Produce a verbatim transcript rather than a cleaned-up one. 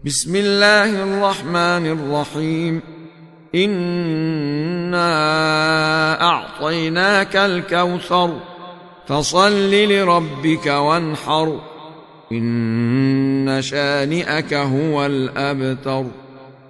بسم الله الرحمن الرحيم. إنا أعطيناك الكوثر فصل لربك وانحر إن شانئك هو الأبتر.